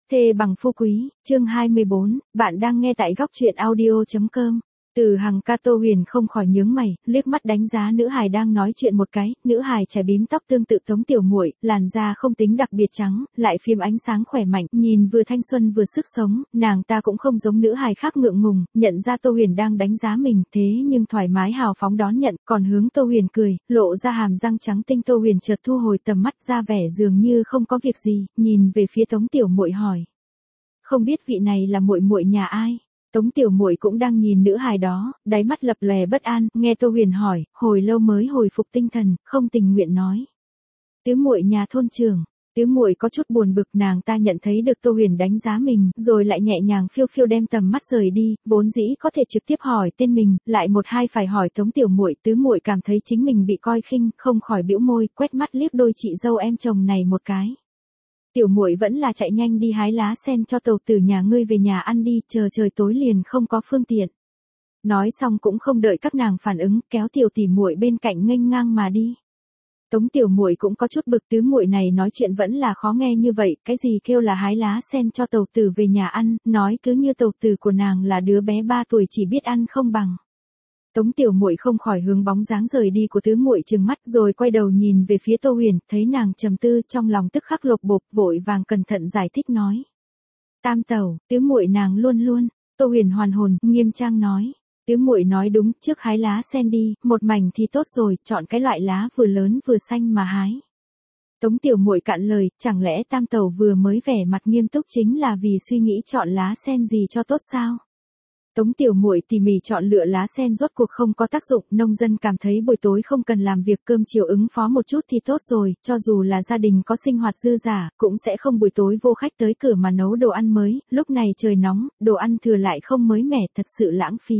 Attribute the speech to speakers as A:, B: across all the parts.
A: Thê bằng phú quý, chương 24, bạn đang nghe tại góc truyện audio.com. Từ Hằng ca Tô Huyền không khỏi nhướng mày, liếc mắt đánh giá nữ hài đang nói chuyện một cái, nữ hài chải bím tóc tương tự Tống Tiểu Muội, làn da không tính đặc biệt trắng, lại phim ánh sáng khỏe mạnh, nhìn vừa thanh xuân vừa sức sống, nàng ta cũng không giống nữ hài khác ngượng ngùng, nhận ra Tô Huyền đang đánh giá mình, thế nhưng thoải mái hào phóng đón nhận, còn hướng Tô Huyền cười, lộ ra hàm răng trắng tinh. Tô Huyền chợt thu hồi tầm mắt ra vẻ dường như không có việc gì, nhìn về phía Tống Tiểu Muội hỏi: "Không biết vị này là muội muội nhà ai?" Tống Tiểu Muội cũng đang nhìn nữ hài đó, đáy mắt lập lòe bất an, nghe Tô Huyền hỏi, hồi lâu mới hồi phục tinh thần, không tình nguyện nói: "Tứ muội nhà thôn trưởng." Tứ muội có chút buồn bực, nàng ta nhận thấy được Tô Huyền đánh giá mình, rồi lại nhẹ nhàng phiêu phiêu đem tầm mắt rời đi, vốn dĩ có thể trực tiếp hỏi tên mình, lại một hai phải hỏi Tống Tiểu Muội. Tứ muội cảm thấy chính mình bị coi khinh, không khỏi bĩu môi, quét mắt liếc đôi chị dâu em chồng này một cái. "Tiểu muội vẫn là chạy nhanh đi hái lá sen cho tàu tử nhà ngươi về nhà ăn đi, chờ trời tối liền không có phương tiện." Nói xong cũng không đợi các nàng phản ứng, kéo tiểu tỷ muội bên cạnh nghênh ngang mà đi. Tống Tiểu Muội cũng có chút bực, tứ muội này nói chuyện vẫn là khó nghe như vậy, cái gì kêu là hái lá sen cho tàu tử về nhà ăn, nói cứ như tàu tử của nàng là đứa bé 3 tuổi chỉ biết ăn không bằng. Tống Tiểu Muội không khỏi hướng bóng dáng rời đi của tứ muội trừng mắt, rồi quay đầu nhìn về phía Tô Huyền, thấy nàng trầm tư, trong lòng tức khắc lột bột, vội vàng cẩn thận giải thích nói: "Tam tẩu, tứ muội nàng luôn luôn." Tô Huyền hoàn hồn, nghiêm trang nói: "Tứ muội nói đúng, trước hái lá sen đi, một mảnh thì tốt rồi, chọn cái loại lá vừa lớn vừa xanh mà hái." Tống Tiểu Muội cạn lời, chẳng lẽ tam tẩu vừa mới vẻ mặt nghiêm túc chính là vì suy nghĩ chọn lá sen gì cho tốt sao? Tống Tiểu Muội tỉ mỉ chọn lựa lá sen rốt cuộc không có tác dụng, nông dân cảm thấy buổi tối không cần làm việc, cơm chiều ứng phó một chút thì tốt rồi, cho dù là gia đình có sinh hoạt dư giả, cũng sẽ không buổi tối vô khách tới cửa mà nấu đồ ăn mới, lúc này trời nóng, đồ ăn thừa lại không mới mẻ, thật sự lãng phí.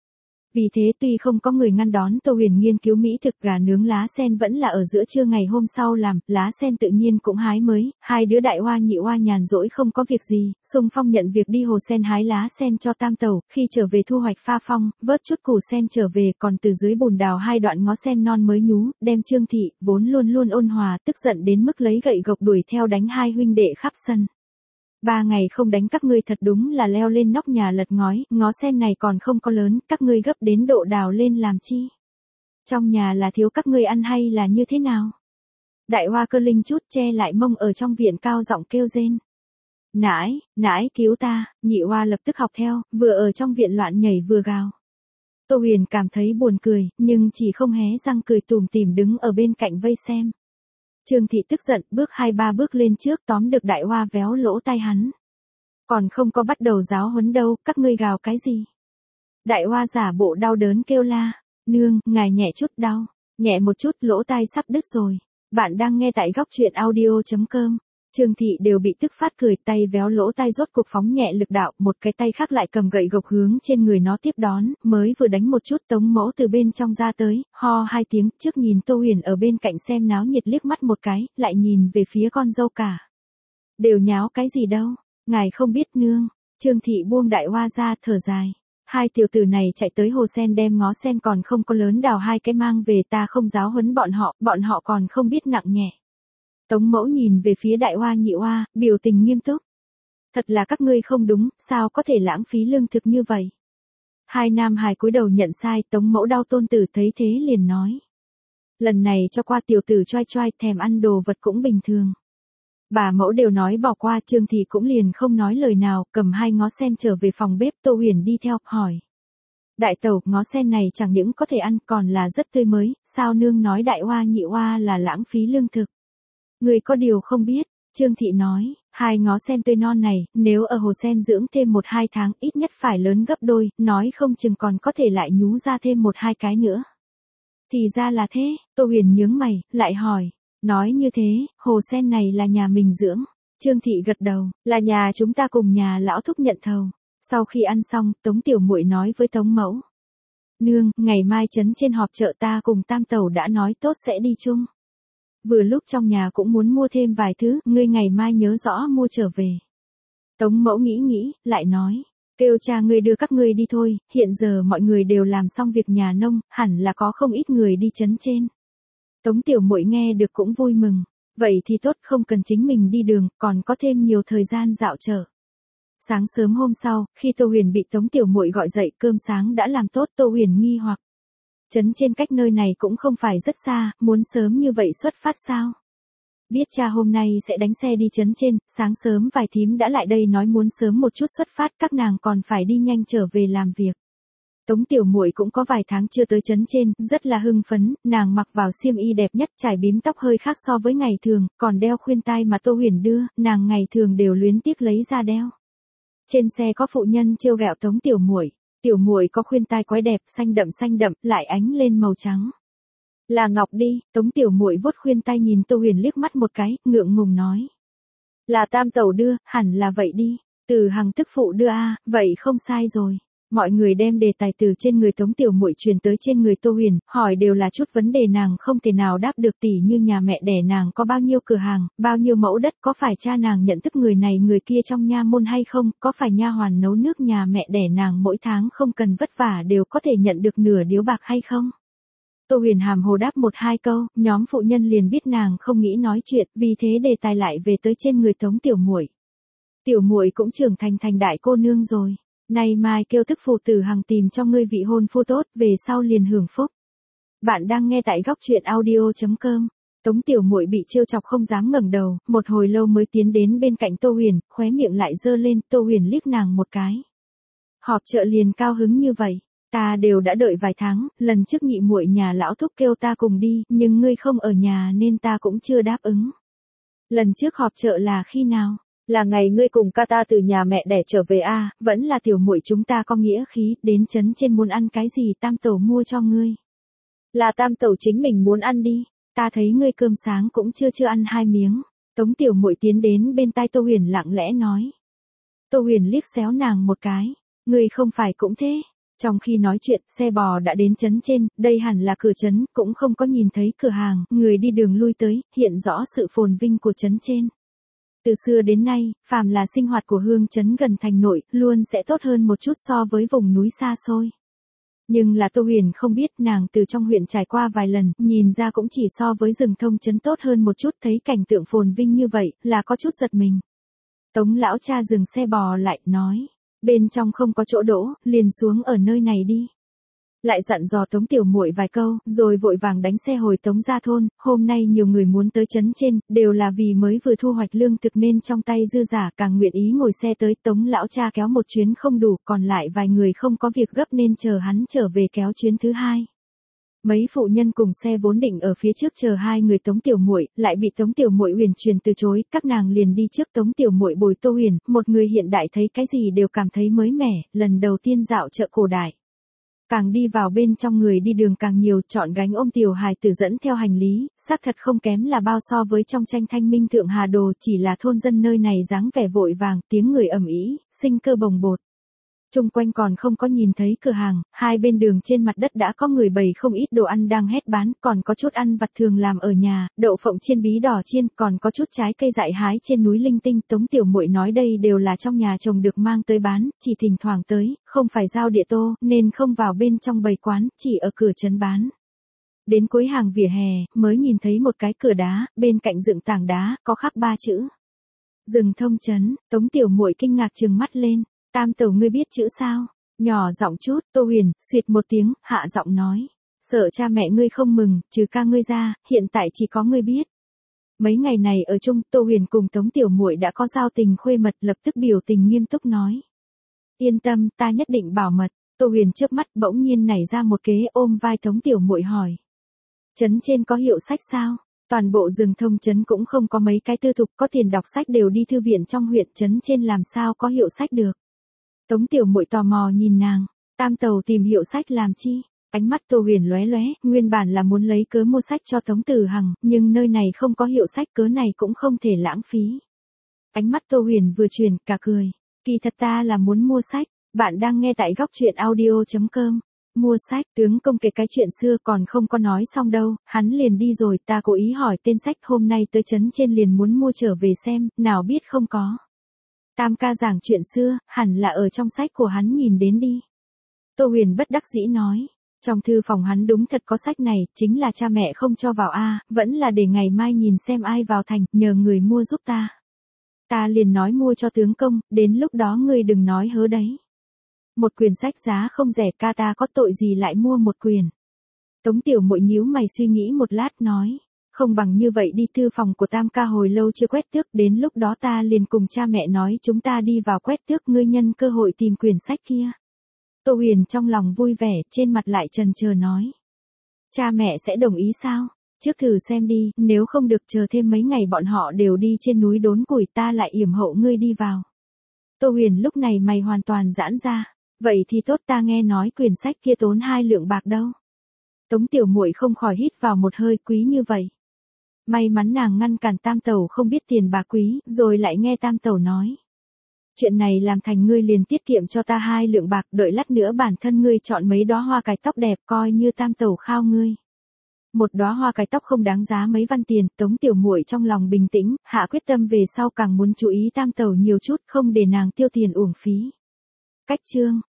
A: Vì thế tuy không có người ngăn đón, Tô Huyền nghiên cứu mỹ thực, gà nướng lá sen vẫn là ở giữa trưa ngày hôm sau làm, lá sen tự nhiên cũng hái mới, hai đứa đại hoa nhị hoa nhàn rỗi không có việc gì, xung phong nhận việc đi hồ sen hái lá sen cho tam tẩu, khi trở về thu hoạch pha phong, vớt chút củ sen trở về, còn từ dưới bùn đào hai đoạn ngó sen non mới nhú, đem Trương Thị, vốn luôn luôn ôn hòa, tức giận đến mức lấy gậy gộc đuổi theo đánh hai huynh đệ khắp sân. "3 ngày không đánh các ngươi thật đúng là leo lên nóc nhà lật ngói, ngó sen này còn không có lớn, các ngươi gấp đến độ đào lên làm chi? Trong nhà là thiếu các ngươi ăn hay là như thế nào?" Đại hoa cơ linh chút che lại mông ở trong viện cao giọng kêu rên: "Nãi, nãi cứu ta!" Nhị hoa lập tức học theo, vừa ở trong viện loạn nhảy vừa gào. Tô Huyền cảm thấy buồn cười, nhưng chỉ không hé răng, cười tủm tỉm đứng ở bên cạnh vây xem. Trương Thị tức giận, bước 2-3 bước lên trước tóm được đại hoa véo lỗ tai hắn. "Còn không có bắt đầu giáo huấn đâu, các ngươi gào cái gì?" Đại hoa giả bộ đau đớn kêu la: "Nương, ngài nhẹ chút đau, nhẹ một chút, lỗ tai sắp đứt rồi." Bạn đang nghe tại góc truyện audio.com. Trương Thị đều bị tức phát cười, tay véo lỗ tai rốt cuộc phóng nhẹ lực đạo, một cái tay khác lại cầm gậy gộc hướng trên người nó tiếp đón, mới vừa đánh một chút, Tống Mẫu từ bên trong ra tới, ho 2 tiếng, trước nhìn Tô Huyền ở bên cạnh xem náo nhiệt liếc mắt một cái, lại nhìn về phía con dâu cả. "Đều nháo cái gì đâu, ngài không biết nương." Trương Thị buông đại hoa ra, thở dài: "Hai tiểu tử này chạy tới hồ sen đem ngó sen còn không có lớn đào 2 cái mang về, ta không giáo huấn bọn họ còn không biết nặng nhẹ." Tống Mẫu nhìn về phía đại hoa nhị hoa, biểu tình nghiêm túc: "Thật là các ngươi không đúng, sao có thể lãng phí lương thực như vậy?" Hai nam hài cúi đầu nhận sai, Tống Mẫu đau tôn tử thấy thế liền nói: "Lần này cho qua tiểu tử choai choai, thèm ăn đồ vật cũng bình thường." Bà mẫu đều nói bỏ qua, Trương Thị cũng liền không nói lời nào, cầm 2 ngó sen trở về phòng bếp. Tô Huyền đi theo, hỏi: "Đại tẩu, ngó sen này chẳng những có thể ăn, còn là rất tươi mới, sao nương nói đại hoa nhị hoa là lãng phí lương thực?" "Người có điều không biết." Trương Thị nói: "2 ngó sen tươi non này, nếu ở hồ sen dưỡng thêm 1-2 tháng, ít nhất phải lớn gấp đôi, nói không chừng còn có thể lại nhú ra thêm 1-2 cái nữa." "Thì ra là thế." Tô Huyền nhướng mày, lại hỏi: "Nói như thế, hồ sen này là nhà mình dưỡng?" Trương Thị gật đầu: "Là nhà chúng ta cùng nhà lão thúc nhận thầu." Sau khi ăn xong, Tống Tiểu Muội nói với Tống Mẫu: "Nương, ngày mai trấn trên họp chợ ta cùng tam tẩu đã nói tốt sẽ đi chung. Vừa lúc trong nhà cũng muốn mua thêm vài thứ, ngươi ngày mai nhớ rõ mua trở về." Tống Mẫu nghĩ nghĩ, lại nói: "Kêu cha ngươi đưa các ngươi đi thôi, hiện giờ mọi người đều làm xong việc nhà nông, hẳn là có không ít người đi trấn trên." Tống Tiểu Muội nghe được cũng vui mừng, Vậy thì tốt, không cần chính mình đi đường, còn có thêm nhiều thời gian dạo chợ. Sáng sớm hôm sau, khi Tô Huyền bị Tống Tiểu Muội gọi dậy, cơm sáng đã làm tốt. Tô Huyền nghi hoặc, trấn trên cách nơi này cũng không phải rất xa, muốn sớm như vậy xuất phát sao? Biết cha hôm nay sẽ đánh xe đi trấn trên, sáng sớm vài thím đã lại đây nói muốn sớm một chút xuất phát, các nàng còn phải đi nhanh trở về làm việc. Tống Tiểu Muội cũng có vài tháng chưa tới trấn trên, rất là hưng phấn, nàng mặc vào xiêm y đẹp nhất, trải bím tóc hơi khác so với ngày thường, còn đeo khuyên tai mà Tô Huyền đưa, nàng ngày thường đều luyến tiếc lấy ra đeo. Trên xe có phụ nhân trêu ghẹo Tống Tiểu Muội. Tiểu Muội có khuyên tai quái đẹp, xanh đậm, lại ánh lên màu trắng. Là ngọc đi. Tống Tiểu Muội vuốt khuyên tai nhìn Tô Huyền liếc mắt một cái, ngượng ngùng nói. Là tam tẩu đưa, hẳn là vậy đi. Từ Hằng tức phụ đưa a, vậy không sai rồi. Mọi người đem đề tài từ trên người Tống Tiểu Muội truyền tới trên người Tô Huyền, hỏi đều là chút vấn đề nàng không thể nào đáp được, tỉ như nhà mẹ đẻ nàng có bao nhiêu cửa hàng, bao nhiêu mẫu đất, có phải cha nàng nhận thức người này người kia trong nha môn hay không, có phải nha hoàn nấu nước nhà mẹ đẻ nàng mỗi tháng không cần vất vả đều có thể nhận được nửa điếu bạc hay không. Tô Huyền hàm hồ đáp một hai câu, nhóm phụ nhân liền biết nàng không nghĩ nói chuyện, vì thế đề tài lại về tới trên người Tống Tiểu Muội. Tiểu Muội cũng trưởng thành đại cô nương rồi. Nay mai kêu tức phụ Tử Hằng tìm cho ngươi vị hôn phu tốt, về sau liền hưởng phúc. Bạn đang nghe tại góc truyện audio.com. Tống Tiểu Muội bị trêu chọc không dám ngẩng đầu, một hồi lâu mới tiến đến bên cạnh Tô Huyền, khóe miệng lại giơ lên. Tô Huyền liếc nàng một cái. Họp chợ liền cao hứng như vậy, ta đều đã đợi vài tháng, lần trước nhị muội nhà lão thúc kêu ta cùng đi, nhưng ngươi không ở nhà nên ta cũng chưa đáp ứng. Lần trước họp chợ là khi nào? Là ngày ngươi cùng ca ta từ nhà mẹ đẻ trở về a, vẫn là tiểu muội chúng ta có nghĩa khí, đến trấn trên muốn ăn cái gì tam tẩu mua cho ngươi. Là tam tẩu chính mình muốn ăn đi, ta thấy ngươi cơm sáng cũng chưa ăn 2 miếng. Tống Tiểu Muội tiến đến bên tai Tô Huyền lặng lẽ nói. Tô Huyền liếc xéo nàng một cái, ngươi không phải cũng thế. Trong khi nói chuyện, xe bò đã đến trấn trên, đây hẳn là cửa trấn, cũng không có nhìn thấy cửa hàng, người đi đường lui tới, hiện rõ sự phồn vinh của trấn trên. Từ xưa đến nay, phàm là sinh hoạt của hương trấn gần thành nội, luôn sẽ tốt hơn một chút so với vùng núi xa xôi. Nhưng là Tô Huyền không biết, nàng từ trong huyện trải qua vài lần, nhìn ra cũng chỉ so với rừng thông trấn tốt hơn một chút, thấy cảnh tượng phồn vinh như vậy, là có chút giật mình. Tống lão cha dừng xe bò lại, nói, bên trong không có chỗ đỗ, liền xuống ở nơi này đi. Lại dặn dò Tống Tiểu Muội vài câu, rồi vội vàng đánh xe hồi Tống gia thôn. Hôm nay nhiều người muốn tới trấn trên, đều là vì mới vừa thu hoạch lương thực nên trong tay dư giả, càng nguyện ý ngồi xe tới. Tống lão cha kéo một chuyến không đủ, còn lại vài người không có việc gấp nên chờ hắn trở về kéo chuyến thứ hai. Mấy phụ nhân cùng xe vốn định ở phía trước chờ hai người Tống Tiểu Muội, lại bị Tống Tiểu Muội Huyền truyền từ chối, các nàng liền đi trước. Tống Tiểu Muội bồi Tô Huyền, một người hiện đại thấy cái gì đều cảm thấy mới mẻ, lần đầu tiên dạo chợ cổ đại. Càng đi vào bên trong người đi đường càng nhiều, chọn gánh ôm tiểu hài tử dẫn theo hành lý, xác thật không kém là bao so với trong tranh Thanh Minh Thượng Hà Đồ, chỉ là thôn dân nơi này dáng vẻ vội vàng, tiếng người ầm ĩ, sinh cơ bồng bột. Chung quanh còn không có nhìn thấy cửa hàng, hai bên đường trên mặt đất đã có người bày không ít đồ ăn đang hét bán, còn có chút ăn vặt thường làm ở nhà, đậu phộng chiên bí đỏ chiên, còn có chút trái cây dại hái trên núi linh tinh. Tống Tiểu Muội nói đây đều là trong nhà trồng được mang tới bán, chỉ thỉnh thoảng tới, không phải giao địa tô, nên không vào bên trong bày quán, chỉ ở cửa trấn bán. Đến cuối hàng vỉa hè, mới nhìn thấy một cái cửa đá, bên cạnh dựng tảng đá, có khắc 3 chữ. Rừng thông trấn. Tống Tiểu Muội kinh ngạc trừng mắt lên. Tam tẩu ngươi biết chữ sao? Nhỏ giọng chút. Tô Huyền xuyệt một tiếng, hạ giọng nói. Sợ cha mẹ ngươi không mừng, trừ ca ngươi ra, hiện tại chỉ có ngươi biết. Mấy ngày này ở chung, Tô Huyền cùng Tống Tiểu Muội đã có giao tình khuê mật, lập tức biểu tình nghiêm túc nói. Yên tâm, ta nhất định bảo mật. Tô Huyền chớp mắt bỗng nhiên nảy ra một kế, ôm vai Tống Tiểu Muội hỏi. Trấn trên có hiệu sách sao? Toàn bộ rừng thông trấn cũng không có mấy cái tư thục, có tiền đọc sách đều đi thư viện trong huyện, trấn trên làm sao có hiệu sách được. Tống Tiểu Muội tò mò nhìn nàng, tam tẩu tìm hiệu sách làm chi? Ánh mắt Tô Huyền lóe lóe, nguyên bản là muốn lấy cớ mua sách cho Tống Tử Hằng, nhưng nơi này không có hiệu sách, cớ này cũng không thể lãng phí. Ánh mắt Tô Huyền vừa chuyển, cả cười. Kỳ thật ta là muốn mua sách, bạn đang nghe tại góc truyện audio.com. Mua sách, tướng công kể cái chuyện xưa còn không có nói xong đâu, hắn liền đi rồi, ta cố ý hỏi tên sách, hôm nay tới trấn trên liền muốn mua trở về xem, nào biết không có. Tam ca giảng chuyện xưa, hẳn là ở trong sách của hắn nhìn đến đi. Tô Huyền bất đắc dĩ nói. Trong thư phòng hắn đúng thật có sách này, chính là cha mẹ không cho vào a, vẫn là để ngày mai nhìn xem ai vào thành, nhờ người mua giúp ta. Ta liền nói mua cho tướng công, đến lúc đó ngươi đừng nói hớ đấy. Một quyển sách giá không rẻ, ca ta có tội gì lại mua một quyển. Tống Tiểu Muội nhíu mày suy nghĩ một lát nói, không bằng như vậy đi, thư phòng của Tam ca hồi lâu chưa quét tước, đến lúc đó ta liền cùng cha mẹ nói chúng ta đi vào quét tước, ngươi nhân cơ hội tìm quyển sách kia. Tô Huyền trong lòng vui vẻ, trên mặt lại chần chờ nói. Cha mẹ sẽ đồng ý sao? Trước thử xem đi, nếu không được chờ thêm mấy ngày bọn họ đều đi trên núi đốn củi, ta lại yểm hộ ngươi đi vào. Tô Huyền lúc này mày hoàn toàn giãn ra. Vậy thì tốt, ta nghe nói quyển sách kia tốn 2 lượng bạc đâu. Tống Tiểu Muội không khỏi hít vào một hơi, quý như vậy. May mắn nàng ngăn cản Tam Tẩu không biết tiền bạc quý, rồi lại nghe Tam Tẩu nói. Chuyện này làm thành ngươi liền tiết kiệm cho ta 2 lượng bạc, đợi lát nữa bản thân ngươi chọn mấy đóa hoa cài tóc đẹp, coi như Tam Tẩu khao ngươi. Một đóa hoa cài tóc không đáng giá mấy văn tiền, Tống Tiểu Muội trong lòng bình tĩnh, hạ quyết tâm về sau càng muốn chú ý Tam Tẩu nhiều chút, không để nàng tiêu tiền uổng phí. Cách chương